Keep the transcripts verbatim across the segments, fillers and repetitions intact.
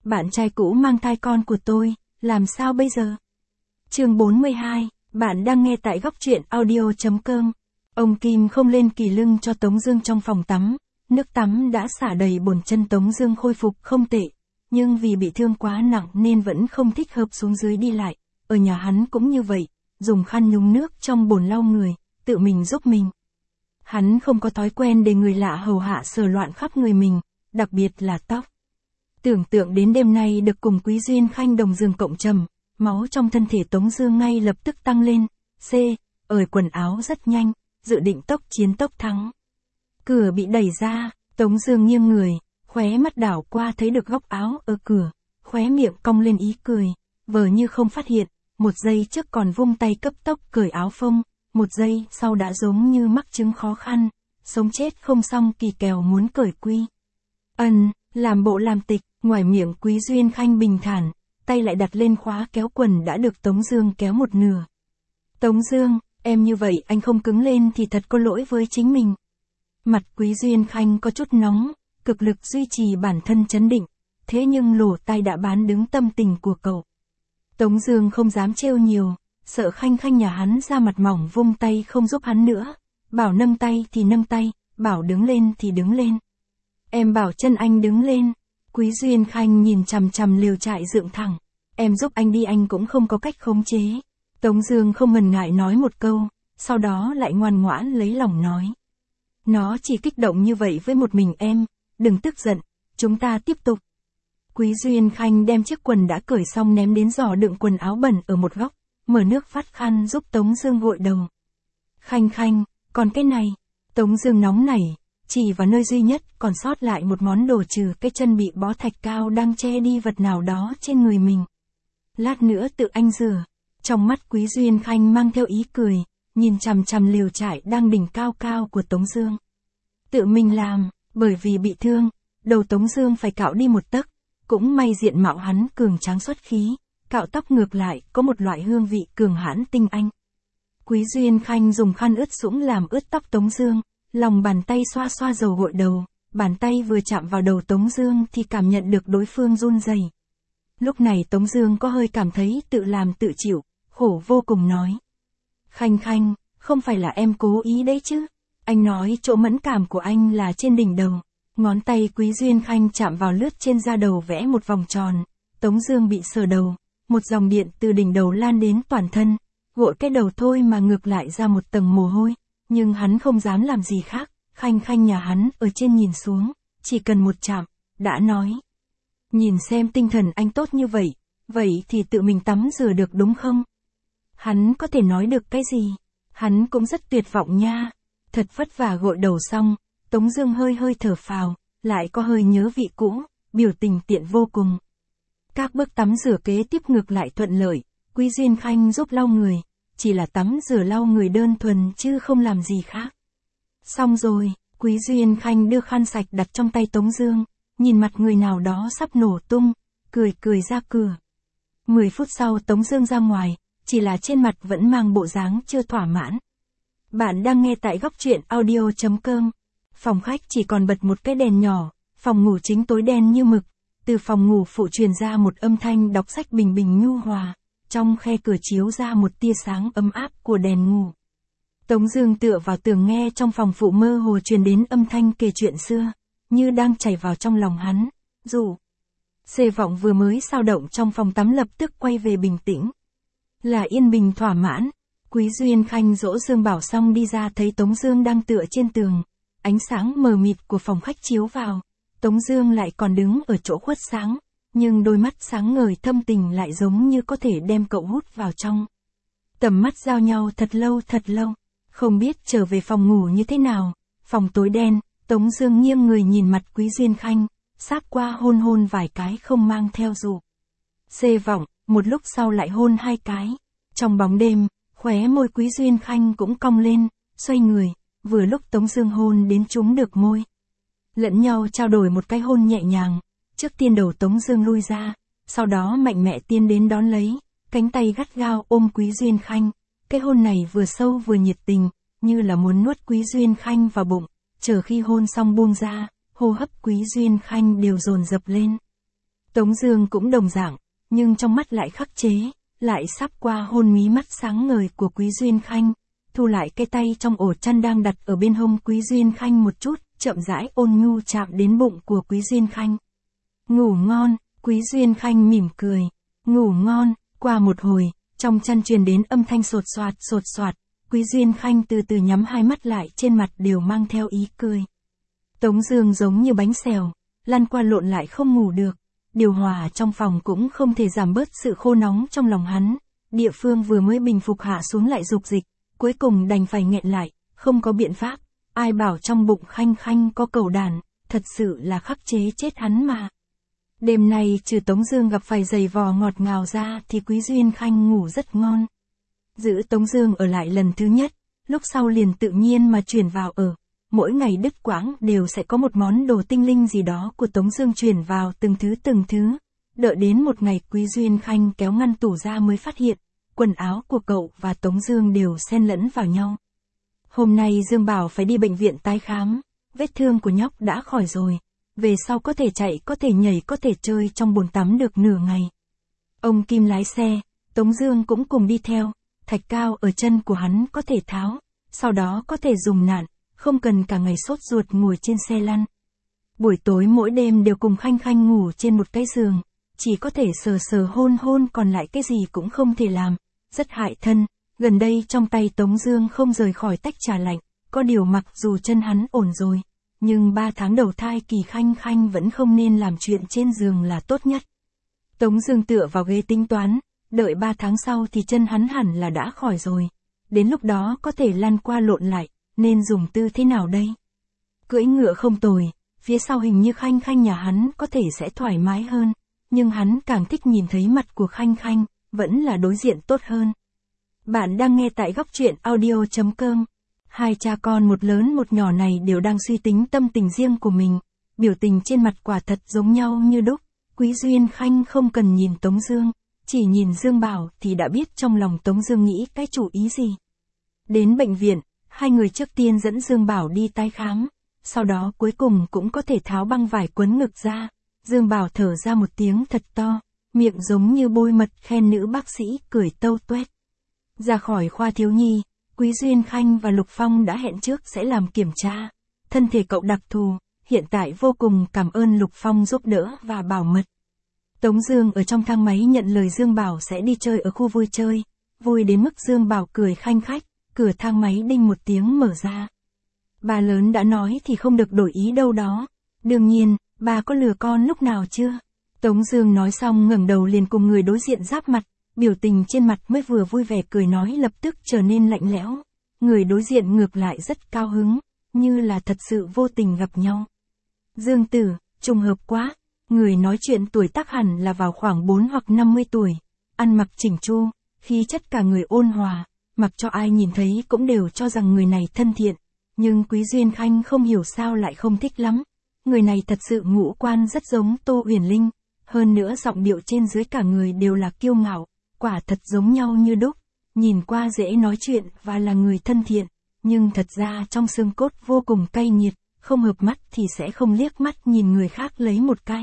bạn trai cũ mang thai con của tôi, làm sao bây giờ? Chương bốn mươi hai, bạn đang nghe tại góc truyện audio chấm com. Ông Kim không lên kỳ lưng cho Tống Dương trong phòng tắm, nước tắm đã xả đầy bồn chân Tống Dương khôi phục không tệ, nhưng vì bị thương quá nặng nên vẫn không thích hợp xuống dưới đi lại. Ở nhà hắn cũng như vậy, dùng khăn nhúng nước trong bồn lau người, tự mình giúp mình. Hắn không có thói quen để người lạ hầu hạ sờ loạn khắp người mình, đặc biệt là tóc. Tưởng tượng đến đêm nay được cùng Quý Duyên Khanh đồng giường cộng trầm, máu trong thân thể Tống Dương ngay lập tức tăng lên. C. Ởi quần áo rất nhanh, dự định tốc chiến tốc thắng. Cửa bị đẩy ra, Tống Dương nghiêng người, khóe mắt đảo qua thấy được góc áo ở cửa, khóe miệng cong lên ý cười, vờ như không phát hiện. Một giây trước còn vung tay cấp tốc cởi áo phông, một giây sau đã giống như mắc chứng khó khăn, sống chết không xong kỳ kèo muốn cởi quy. Ân, làm bộ làm tịch, ngoài miệng Quý Duyên Khanh bình thản, tay lại đặt lên khóa kéo quần đã được Tống Dương kéo một nửa. Tống Dương, em như vậy anh không cứng lên thì thật có lỗi với chính mình. Mặt Quý Duyên Khanh có chút nóng, cực lực duy trì bản thân trấn định, thế nhưng lỗ tai đã bán đứng tâm tình của cậu. Tống Dương không dám trêu nhiều, sợ Khanh Khanh nhà hắn ra mặt mỏng vung tay không giúp hắn nữa, bảo nâng tay thì nâng tay, bảo đứng lên thì đứng lên. Em bảo chân anh đứng lên. Quý Duyên Khanh nhìn chằm chằm lều trại dựng thẳng, em giúp anh đi anh cũng không có cách khống chế. Tống Dương không ngần ngại nói một câu, sau đó lại ngoan ngoãn lấy lòng nói. Nó chỉ kích động như vậy với một mình em, đừng tức giận, chúng ta tiếp tục. Quý Duyên Khanh đem chiếc quần đã cởi xong ném đến giỏ đựng quần áo bẩn ở một góc, mở nước vắt khăn giúp Tống Dương gội đầu. Khanh Khanh, còn cái này. Tống Dương nóng nảy, chỉ vào nơi duy nhất còn sót lại một món đồ trừ cái chân bị bó thạch cao đang che đi vật nào đó trên người mình. Lát nữa tự anh rửa. Trong mắt Quý Duyên Khanh mang theo ý cười, nhìn chằm chằm lều trại đang đỉnh cao cao của Tống Dương. Tự mình làm, bởi vì bị thương, đầu Tống Dương phải cạo đi một tấc. Cũng may diện mạo hắn cường tráng xuất khí, cạo tóc ngược lại có một loại hương vị cường hãn tinh anh. Quý Duyên Khanh dùng khăn ướt sũng làm ướt tóc Tống Dương, lòng bàn tay xoa xoa dầu gội đầu, bàn tay vừa chạm vào đầu Tống Dương thì cảm nhận được đối phương run rẩy. Lúc này Tống Dương có hơi cảm thấy tự làm tự chịu, khổ vô cùng nói. Khanh Khanh, không phải là em cố ý đấy chứ? Anh nói chỗ mẫn cảm của anh là trên đỉnh đầu. Ngón tay Quý Duyên Khanh chạm vào lướt trên da đầu vẽ một vòng tròn, Tống Dương bị sờ đầu, một dòng điện từ đỉnh đầu lan đến toàn thân, gội cái đầu thôi mà ngược lại ra một tầng mồ hôi, nhưng hắn không dám làm gì khác. Khanh Khanh nhà hắn ở trên nhìn xuống, chỉ cần một chạm, đã nói. Nhìn xem tinh thần anh tốt như vậy, vậy thì tự mình tắm rửa được đúng không? Hắn có thể nói được cái gì? Hắn cũng rất tuyệt vọng nha. Thật vất vả gội đầu xong, Tống Dương hơi hơi thở phào, lại có hơi nhớ vị cũ, biểu tình tiện vô cùng. Các bước tắm rửa kế tiếp ngược lại thuận lợi, Quý Duyên Khanh giúp lau người, chỉ là tắm rửa lau người đơn thuần chứ không làm gì khác. Xong rồi, Quý Duyên Khanh đưa khăn sạch đặt trong tay Tống Dương, nhìn mặt người nào đó sắp nổ tung, cười cười ra cửa. Mười phút sau Tống Dương ra ngoài, chỉ là trên mặt vẫn mang bộ dáng chưa thỏa mãn. Bạn đang nghe tại góc truyện audio chấm com. Phòng khách chỉ còn bật một cái đèn nhỏ, phòng ngủ chính tối đen như mực, từ phòng ngủ phụ truyền ra một âm thanh đọc sách bình bình nhu hòa, trong khe cửa chiếu ra một tia sáng ấm áp của đèn ngủ. Tống Dương tựa vào tường nghe trong phòng phụ mơ hồ truyền đến âm thanh kể chuyện xưa, như đang chảy vào trong lòng hắn. Dù xê vọng vừa mới sao động trong phòng tắm lập tức quay về bình tĩnh, là yên bình thỏa mãn. Quý Duyên Khanh dỗ Dương Bảo xong đi ra thấy Tống Dương đang tựa trên tường. Ánh sáng mờ mịt của phòng khách chiếu vào, Tống Dương lại còn đứng ở chỗ khuất sáng, nhưng đôi mắt sáng ngời thâm tình lại giống như có thể đem cậu hút vào trong. Tầm mắt giao nhau thật lâu thật lâu, không biết trở về phòng ngủ như thế nào. Phòng tối đen, Tống Dương nghiêng người nhìn mặt Quý Duyên Khanh, sát qua hôn hôn vài cái không mang theo dụ. Xê vọng, một lúc sau lại hôn hai cái. Trong bóng đêm, khóe môi Quý Duyên Khanh cũng cong lên, xoay người. Vừa lúc Tống Dương hôn đến trúng được môi, lẫn nhau trao đổi một cái hôn nhẹ nhàng. Trước tiên đầu Tống Dương lui ra, sau đó mạnh mẽ tiến đến đón lấy, cánh tay gắt gao ôm Quý Duyên Khanh. Cái hôn này vừa sâu vừa nhiệt tình, như là muốn nuốt Quý Duyên Khanh vào bụng. Chờ khi hôn xong buông ra, hô hấp Quý Duyên Khanh đều dồn dập lên. Tống Dương cũng đồng dạng, nhưng trong mắt lại khắc chế, lại sắp qua hôn mí mắt sáng ngời của Quý Duyên Khanh, thu lại cái tay trong ổ chăn đang đặt ở bên hông Quý Duyên Khanh một chút, chậm rãi ôn nhu chạm đến bụng của Quý Duyên Khanh. Ngủ ngon, Quý Duyên Khanh mỉm cười. Ngủ ngon. Qua một hồi, trong chăn truyền đến âm thanh sột soạt sột soạt, Quý Duyên Khanh từ từ nhắm hai mắt lại, trên mặt đều mang theo ý cười. Tống Dương giống như bánh xèo, lăn qua lộn lại không ngủ được. Điều hòa trong phòng cũng không thể giảm bớt sự khô nóng trong lòng hắn. Địa phương vừa mới bình phục hạ xuống lại dục dịch, cuối cùng đành phải nghẹn lại, không có biện pháp. Ai bảo trong bụng Khanh Khanh có cẩu đàn, thật sự là khắc chế chết hắn mà. Đêm nay trừ Tống Dương gặp phải giày vò ngọt ngào ra thì Quý Duyên Khanh ngủ rất ngon. Giữ Tống Dương ở lại lần thứ nhất, lúc sau liền tự nhiên mà chuyển vào ở. Mỗi ngày đứt quãng đều sẽ có một món đồ tinh linh gì đó của Tống Dương chuyển vào từng thứ từng thứ. Đợi đến một ngày Quý Duyên Khanh kéo ngăn tủ ra mới phát hiện, quần áo của cậu và Tống Dương đều xen lẫn vào nhau. Hôm nay Dương bảo phải đi bệnh viện tái khám, vết thương của nhóc đã khỏi rồi. Về sau có thể chạy, có thể nhảy, có thể chơi trong bồn tắm được nửa ngày. Ông Kim lái xe, Tống Dương cũng cùng đi theo, thạch cao ở chân của hắn có thể tháo, sau đó có thể dùng nặn, không cần cả ngày sốt ruột ngồi trên xe lăn. Buổi tối mỗi đêm đều cùng Khanh Khanh ngủ trên một cái giường, chỉ có thể sờ sờ hôn hôn, còn lại cái gì cũng không thể làm, rất hại thân. Gần đây trong tay Tống Dương không rời khỏi tách trà lạnh, có điều mặc dù chân hắn ổn rồi, nhưng ba tháng đầu thai kỳ Khanh Khanh vẫn không nên làm chuyện trên giường là tốt nhất. Tống Dương tựa vào ghế tính toán, đợi ba tháng sau thì chân hắn hẳn là đã khỏi rồi. Đến lúc đó có thể lăn qua lộn lại, nên dùng tư thế nào đây? Cưỡi ngựa không tồi, phía sau hình như Khanh Khanh nhà hắn có thể sẽ thoải mái hơn, nhưng hắn càng thích nhìn thấy mặt của Khanh Khanh, vẫn là đối diện tốt hơn. Bạn đang nghe tại góc truyện audio chấm com. Hai cha con một lớn một nhỏ này đều đang suy tính tâm tình riêng của mình, biểu tình trên mặt quả thật giống nhau như đúc. Quý Duyên Khanh không cần nhìn Tống Dương, chỉ nhìn Dương Bảo thì đã biết trong lòng Tống Dương nghĩ cái chủ ý gì. Đến bệnh viện, hai người trước tiên dẫn Dương Bảo đi tái khám, sau đó cuối cùng cũng có thể tháo băng vải quấn ngực ra. Dương Bảo thở ra một tiếng thật to, miệng giống như bôi mật khen nữ bác sĩ, cười tâu tuét. Ra khỏi khoa thiếu nhi, Quý Duyên Khanh và Lục Phong đã hẹn trước sẽ làm kiểm tra. Thân thể cậu đặc thù, hiện tại vô cùng cảm ơn Lục Phong giúp đỡ và bảo mật. Tống Dương ở trong thang máy nhận lời Dương Bảo sẽ đi chơi ở khu vui chơi, vui đến mức Dương Bảo cười khanh khách, cửa thang máy đinh một tiếng mở ra. Bà lớn đã nói thì không được đổi ý đâu đó. Đương nhiên, bà có lừa con lúc nào chưa? Tống Dương nói xong ngẩng đầu liền cùng người đối diện giáp mặt, biểu tình trên mặt mới vừa vui vẻ cười nói lập tức trở nên lạnh lẽo. Người đối diện ngược lại rất cao hứng, như là thật sự vô tình gặp nhau. Dương tử, trùng hợp quá. Người nói chuyện tuổi tác hẳn là vào khoảng bốn hoặc năm mươi tuổi, ăn mặc chỉnh chu, khí chất cả người ôn hòa, mặc cho ai nhìn thấy cũng đều cho rằng người này thân thiện, nhưng Quý Duyên Khanh không hiểu sao lại không thích lắm. Người này thật sự ngũ quan rất giống Tô Uyển Linh, hơn nữa giọng điệu trên dưới cả người đều là kiêu ngạo, quả thật giống nhau như đúc, nhìn qua dễ nói chuyện và là người thân thiện, nhưng thật ra trong xương cốt vô cùng cay nghiệt. Không hợp mắt thì sẽ không liếc mắt nhìn người khác lấy một cái.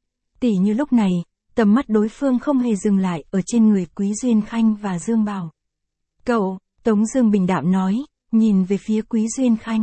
Tỉ như lúc này, tầm mắt đối phương không hề dừng lại ở trên người Quý Duyên Khanh và Dương Bảo. Cậu, Tống Dương bình đạm nói, nhìn về phía Quý Duyên Khanh.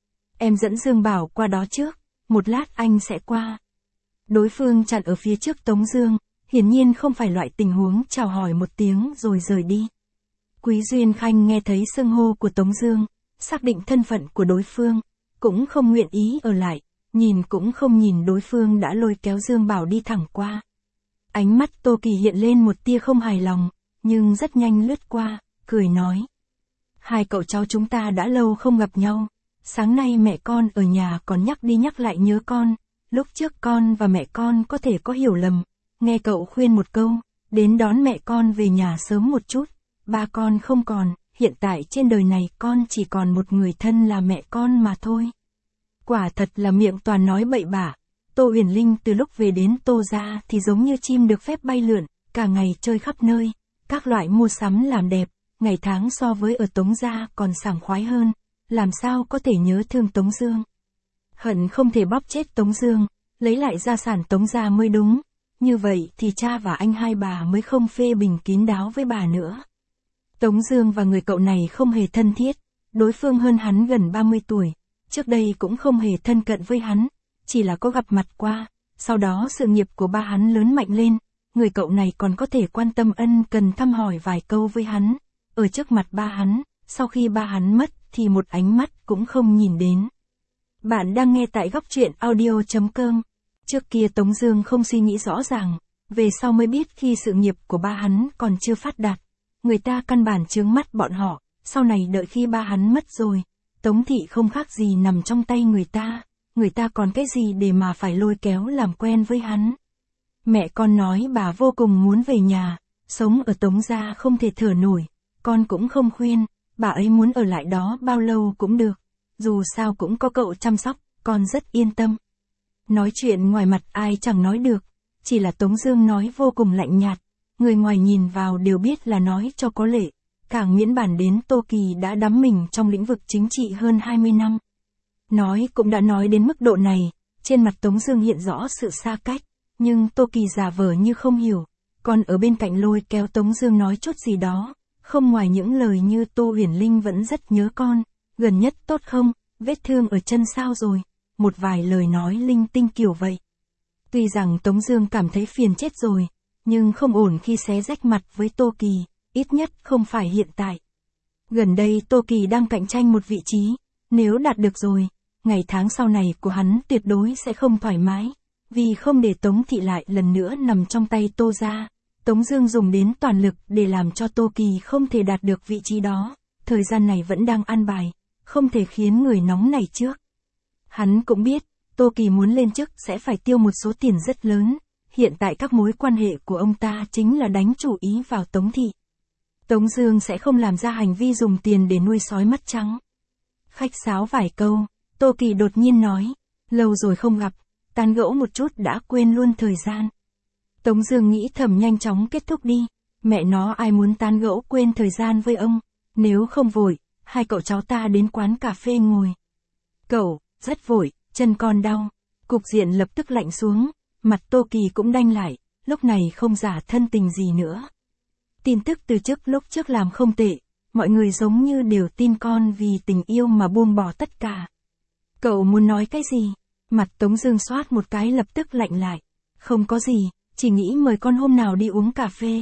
Em dẫn Dương Bảo qua đó trước, một lát anh sẽ qua. Đối phương chặn ở phía trước Tống Dương, hiển nhiên không phải loại tình huống chào hỏi một tiếng rồi rời đi. Quý Duyên Khanh nghe thấy xưng hô của Tống Dương, xác định thân phận của đối phương, cũng không nguyện ý ở lại, nhìn cũng không nhìn đối phương đã lôi kéo Dương Bảo đi thẳng qua. Ánh mắt Tô Kỳ hiện lên một tia không hài lòng, nhưng rất nhanh lướt qua, cười nói. Hai cậu cháu chúng ta đã lâu không gặp nhau, sáng nay mẹ con ở nhà còn nhắc đi nhắc lại nhớ con, lúc trước con và mẹ con có thể có hiểu lầm, nghe cậu khuyên một câu, đến đón mẹ con về nhà sớm một chút, ba con không còn. Hiện tại trên đời này con chỉ còn một người thân là mẹ con mà thôi. Quả thật là miệng toàn nói bậy bạ. Tô Uyển Linh từ lúc về đến Tô gia thì giống như chim được phép bay lượn, cả ngày chơi khắp nơi, các loại mua sắm làm đẹp, ngày tháng so với ở Tống gia còn sảng khoái hơn, làm sao có thể nhớ thương Tống Dương. Hận không thể bóp chết Tống Dương, lấy lại gia sản Tống gia mới đúng, như vậy thì cha và anh hai bà mới không phê bình kín đáo với bà nữa. Tống Dương và người cậu này không hề thân thiết, đối phương hơn hắn gần ba mươi tuổi, trước đây cũng không hề thân cận với hắn, chỉ là có gặp mặt qua, sau đó sự nghiệp của ba hắn lớn mạnh lên, người cậu này còn có thể quan tâm ân cần thăm hỏi vài câu với hắn, ở trước mặt ba hắn, sau khi ba hắn mất thì một ánh mắt cũng không nhìn đến. Bạn đang nghe tại góc truyện audio chấm com. Trước kia Tống Dương không suy nghĩ rõ ràng, về sau mới biết khi sự nghiệp của ba hắn còn chưa phát đạt, người ta căn bản chướng mắt bọn họ, sau này đợi khi ba hắn mất rồi, Tống thị không khác gì nằm trong tay người ta, người ta còn cái gì để mà phải lôi kéo làm quen với hắn. Mẹ con nói bà vô cùng muốn về nhà, sống ở Tống gia không thể thở nổi, con cũng không khuyên, bà ấy muốn ở lại đó bao lâu cũng được, dù sao cũng có cậu chăm sóc, con rất yên tâm. Nói chuyện ngoài mặt ai chẳng nói được, chỉ là Tống Dương nói vô cùng lạnh nhạt, người ngoài nhìn vào đều biết là nói cho có lệ, càng miễn bản đến Tô Kỳ đã đắm mình trong lĩnh vực chính trị hơn hai mươi năm. Nói cũng đã nói đến mức độ này, trên mặt Tống Dương hiện rõ sự xa cách, nhưng Tô Kỳ giả vờ như không hiểu, còn ở bên cạnh lôi kéo Tống Dương nói chút gì đó, không ngoài những lời như Tô Huyền Linh vẫn rất nhớ con, gần nhất tốt không, vết thương ở chân sao rồi, một vài lời nói linh tinh kiểu vậy. Tuy rằng Tống Dương cảm thấy phiền chết rồi, nhưng không ổn khi xé rách mặt với Tô Kỳ, ít nhất không phải hiện tại. Gần đây Tô Kỳ đang cạnh tranh một vị trí, nếu đạt được rồi, ngày tháng sau này của hắn tuyệt đối sẽ không thoải mái, vì không để Tống thị lại lần nữa nằm trong tay Tô gia. Tống Dương dùng đến toàn lực để làm cho Tô Kỳ không thể đạt được vị trí đó, thời gian này vẫn đang an bài, không thể khiến người nóng nảy trước. Hắn cũng biết, Tô Kỳ muốn lên chức sẽ phải tiêu một số tiền rất lớn, hiện tại các mối quan hệ của ông ta chính là đánh chủ ý vào Tống thị. Tống Dương sẽ không làm ra hành vi dùng tiền để nuôi sói mắt trắng. Khách sáo vài câu, Tô Kỳ đột nhiên nói, lâu rồi không gặp, tán gẫu một chút đã quên luôn thời gian. Tống Dương nghĩ thầm nhanh chóng kết thúc đi, mẹ nó ai muốn tán gẫu quên thời gian với ông, nếu không vội, hai cậu cháu ta đến quán cà phê ngồi. Cậu, rất vội, chân con đau. Cục diện lập tức lạnh xuống, mặt Tô Kỳ cũng đanh lại, lúc này không giả thân tình gì nữa. Tin tức từ trước lúc trước làm không tệ, mọi người giống như đều tin con vì tình yêu mà buông bỏ tất cả. Cậu muốn nói cái gì? Mặt Tống Dương xoát một cái lập tức lạnh lại. Không có gì, chỉ nghĩ mời con hôm nào đi uống cà phê.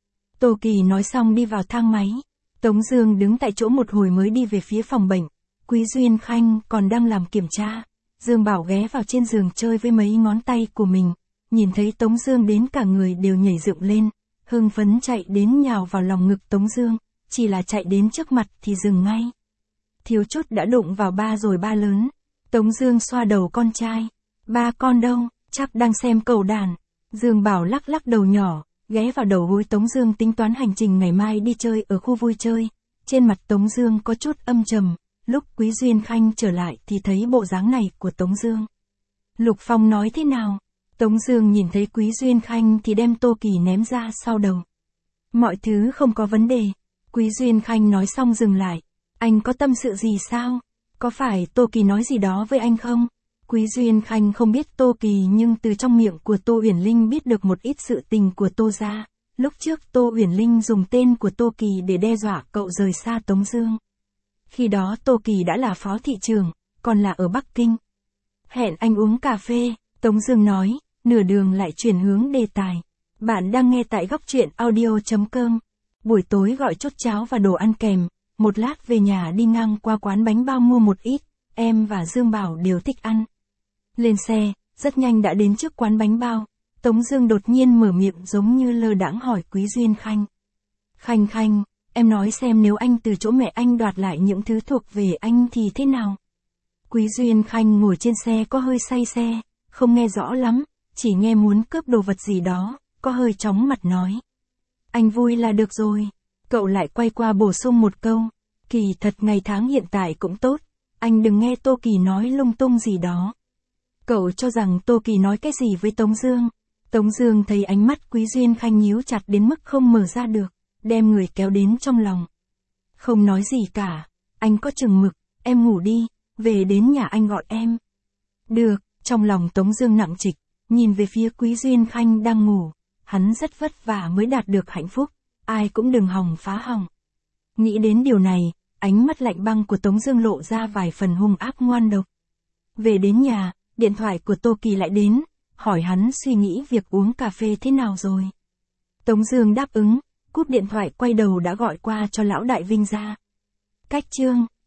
Tô Kỳ nói xong đi vào thang máy. Tống Dương đứng tại chỗ một hồi mới đi về phía phòng bệnh. Quý Duyên Khanh còn đang làm kiểm tra. Dương Bảo ghé vào trên giường chơi với mấy ngón tay của mình. Nhìn thấy Tống Dương đến cả người đều nhảy dựng lên. Hưng phấn chạy đến nhào vào lòng ngực Tống Dương. Chỉ là chạy đến trước mặt thì dừng ngay. Thiếu chút đã đụng vào ba rồi ba lớn. Tống Dương xoa đầu con trai. Ba con đâu, chắc đang xem cầu đàn. Dương Bảo lắc lắc đầu nhỏ, ghé vào đầu gối Tống Dương tính toán hành trình ngày mai đi chơi ở khu vui chơi. Trên mặt Tống Dương có chút âm trầm. Lúc Quý Duyên Khanh trở lại thì thấy bộ dáng này của Tống Dương. Lục Phong nói thế nào? Tống Dương nhìn thấy Quý Duyên Khanh thì đem Tô Kỳ ném ra sau đầu. Mọi thứ không có vấn đề. Quý Duyên Khanh nói xong dừng lại. Anh có tâm sự gì sao? Có phải Tô Kỳ nói gì đó với anh không? Quý Duyên Khanh không biết Tô Kỳ nhưng từ trong miệng của Tô Uyển Linh biết được một ít sự tình của Tô gia. Lúc trước Tô Uyển Linh dùng tên của Tô Kỳ để đe dọa cậu rời xa Tống Dương. Khi đó Tô Kỳ đã là phó thị trưởng, còn là ở Bắc Kinh. Hẹn anh uống cà phê, Tống Dương nói, nửa đường lại chuyển hướng đề tài. Bạn đang nghe tại góc truyện audio chấm com. Buổi tối gọi chốt cháo và đồ ăn kèm, một lát về nhà đi ngang qua quán bánh bao mua một ít, em và Dương Bảo đều thích ăn. Lên xe, rất nhanh đã đến trước quán bánh bao, Tống Dương đột nhiên mở miệng giống như lơ đãng hỏi Quý Duyên Khanh. Khanh Khanh, em nói xem nếu anh từ chỗ mẹ anh đoạt lại những thứ thuộc về anh thì thế nào? Quý Duyên Khanh ngồi trên xe có hơi say xe, không nghe rõ lắm, chỉ nghe muốn cướp đồ vật gì đó, có hơi chóng mặt nói. Anh vui là được rồi. Cậu lại quay qua bổ sung một câu. Kỳ thật ngày tháng hiện tại cũng tốt. Anh đừng nghe Tô Kỳ nói lung tung gì đó. Cậu cho rằng Tô Kỳ nói cái gì với Tống Dương? Tống Dương thấy ánh mắt Quý Duyên Khanh nhíu chặt đến mức không mở ra được, đem người kéo đến trong lòng. Không nói gì cả. Anh có chừng mực. Em ngủ đi. Về đến nhà anh gọi em. Được. Trong lòng Tống Dương nặng trịch. nhìn về phía Quý Duyên Khanh đang ngủ, hắn rất vất vả mới đạt được hạnh phúc, ai cũng đừng hòng phá hỏng. Nghĩ đến điều này, ánh mắt lạnh băng của Tống Dương lộ ra vài phần hung ác ngoan độc. Về đến nhà, điện thoại của Tô Kỳ lại đến, hỏi hắn suy nghĩ việc uống cà phê thế nào rồi. Tống Dương đáp ứng, cúp điện thoại quay đầu đã gọi qua cho lão đại Vinh ra. Cách chương